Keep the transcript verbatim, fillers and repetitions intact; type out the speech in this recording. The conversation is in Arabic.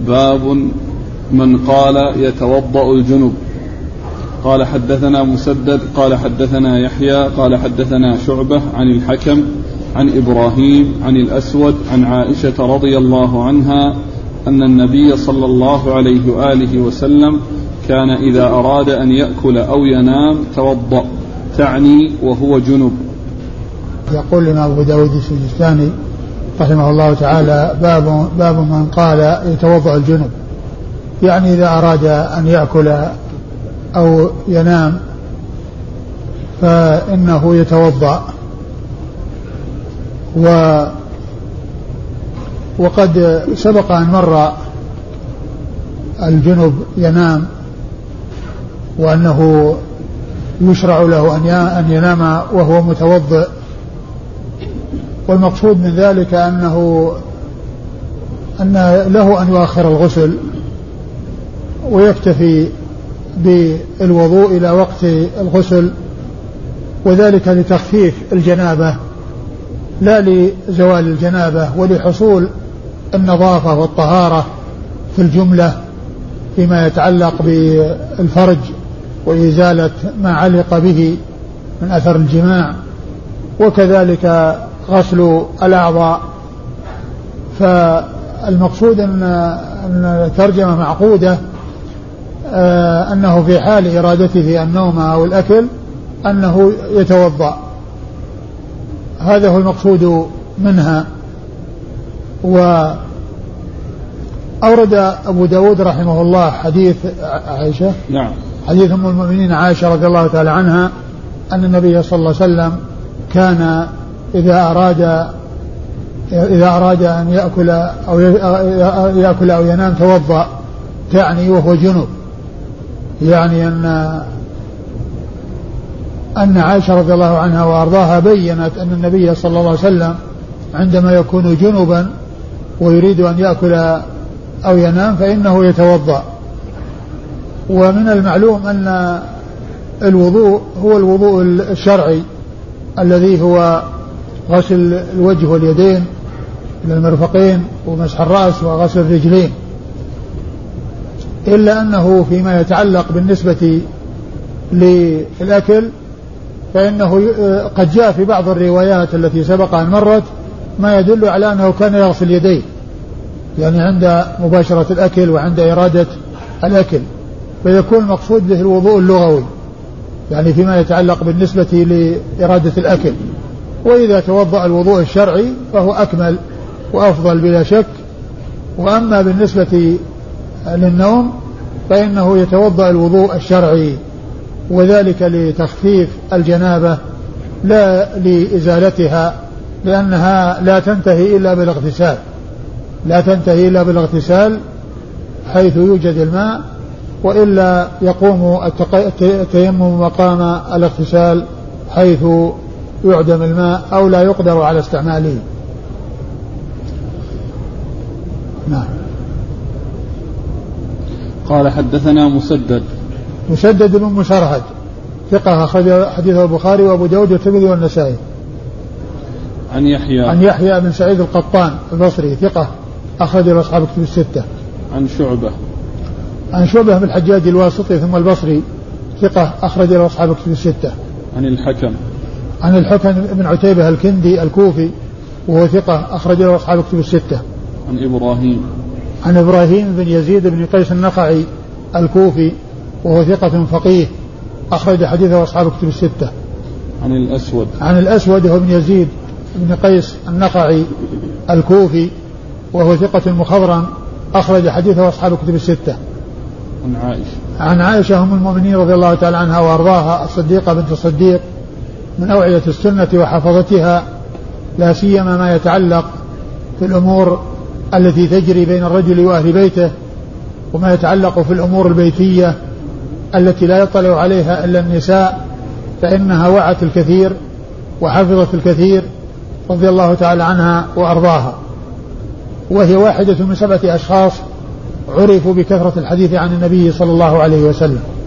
باب من قال يتوضأ الجنب. قال حدثنا مسدد قال حدثنا يحيى قال حدثنا شعبة عن الحكم عن إبراهيم عن الأسود عن عائشة رضي الله عنها أن النبي صلى الله عليه وآله وسلم كان إذا أراد أن يأكل أو ينام توضأ، تعني وهو جنب. يقول لنا أبو داود السجستاني رحمه الله تعالى باب, باب من قال يتوضأ الجنب، يعني إذا أراد أن يأكل أو ينام فإنه يتوضأ. و وقد سبق أن مر الجنب ينام وأنه يشرع له أن ينام وهو متوضئ، والمقصود من ذلك أنه أن له أن يؤخر الغسل ويكتفي بالوضوء إلى وقت الغسل، وذلك لتخفيف الجنابة لا لزوال الجنابة، ولحصول النظافة والطهارة في الجملة فيما يتعلق بالفرج وإزالة ما علق به من أثر الجماع، وكذلك غسل الأعضاء. فالمقصود أن الترجمة معقودة أنه في حال إرادته النوم أو الأكل أنه يتوضأ، هذا هو المقصود منها. وأورد أبو داود رحمه الله حديث عائشة، نعم، حديث أم المؤمنين عائشة رضي الله تعالى عنها أن النبي صلى الله عليه وسلم كان إذا أراد إذا أراد أن يأكل أو يأكل أو ينام توضأ، تعني وهو جنب، يعني أن أن عائشة رضي الله عنها وأرضاها بيّنت أن النبي صلى الله عليه وسلم عندما يكون جنبا ويريد أن يأكل أو ينام فإنه يتوضأ. ومن المعلوم أن الوضوء هو الوضوء الشرعي الذي هو غسل الوجه واليدين إلى المرفقين ومسح الرأس وغسل الرجلين، إلا أنه فيما يتعلق بالنسبة للأكل فإنه قد جاء في بعض الروايات التي سبق أن مرت ما يدل على أنه كان يغسل يديه، يعني عند مباشرة الأكل وعند إرادة الأكل، فيكون المقصود به الوضوء اللغوي يعني فيما يتعلق بالنسبة لإرادة الأكل. وإذا توضأ الوضوء الشرعي فهو أكمل وأفضل بلا شك. وأما بالنسبة للنوم فإنه يتوضأ الوضوء الشرعي، وذلك لتخفيف الجنابة لا لإزالتها، لأنها لا تنتهي إلا بالاغتسال لا تنتهي إلا بالاغتسال حيث يوجد الماء، وإلا يقوم التيمم مقام الاغتسال حيث يعدم الماء أو لا يقدر على استعماله. نعم. قال حدثنا مسدد مسدد بن مسرهد ثقة أخرج حديثه البخاري وأبو داود والترمذي والنسائي. عن يحيى عن يحيى بن سعيد القطان البصري ثقة أخرج له أصحاب الكتب الستة. عن شعبة عن شعبة بن الحجاج الواسطي ثم البصري ثقة أخرج له أصحاب الكتب الستة. عن الحكم عن الحكم بن عتيبة الكندي الكوفي وهو ثقة أخرج له أصحاب الكتب الستة. عن إبراهيم عن إبراهيم بن يزيد بن قيس النخعي الكوفي وهو ثقة فقيه أخرج حديثه أصحاب الكتب الستة. عن الأسود عن الأسود هو بن يزيد بن قيس النخعي الكوفي وهو ثقة مخضرم أخرج حديثه أصحاب الكتب الستة. عن عائشة عن عائشة أم المؤمنين رضي الله تعالى عنها وأرضاها الصديقة بنت الصديق من أوعية السنة وحفظتها، لا سيما ما يتعلق في الأمور التي تجري بين الرجل وأهل بيته، وما يتعلق في الأمور البيتية التي لا يطلع عليها إلا النساء، فإنها وعت الكثير وحفظت الكثير رضي الله تعالى عنها وأرضاها. وهي واحدة من سبعة أشخاص عرفوا بكثرة الحديث عن النبي صلى الله عليه وسلم.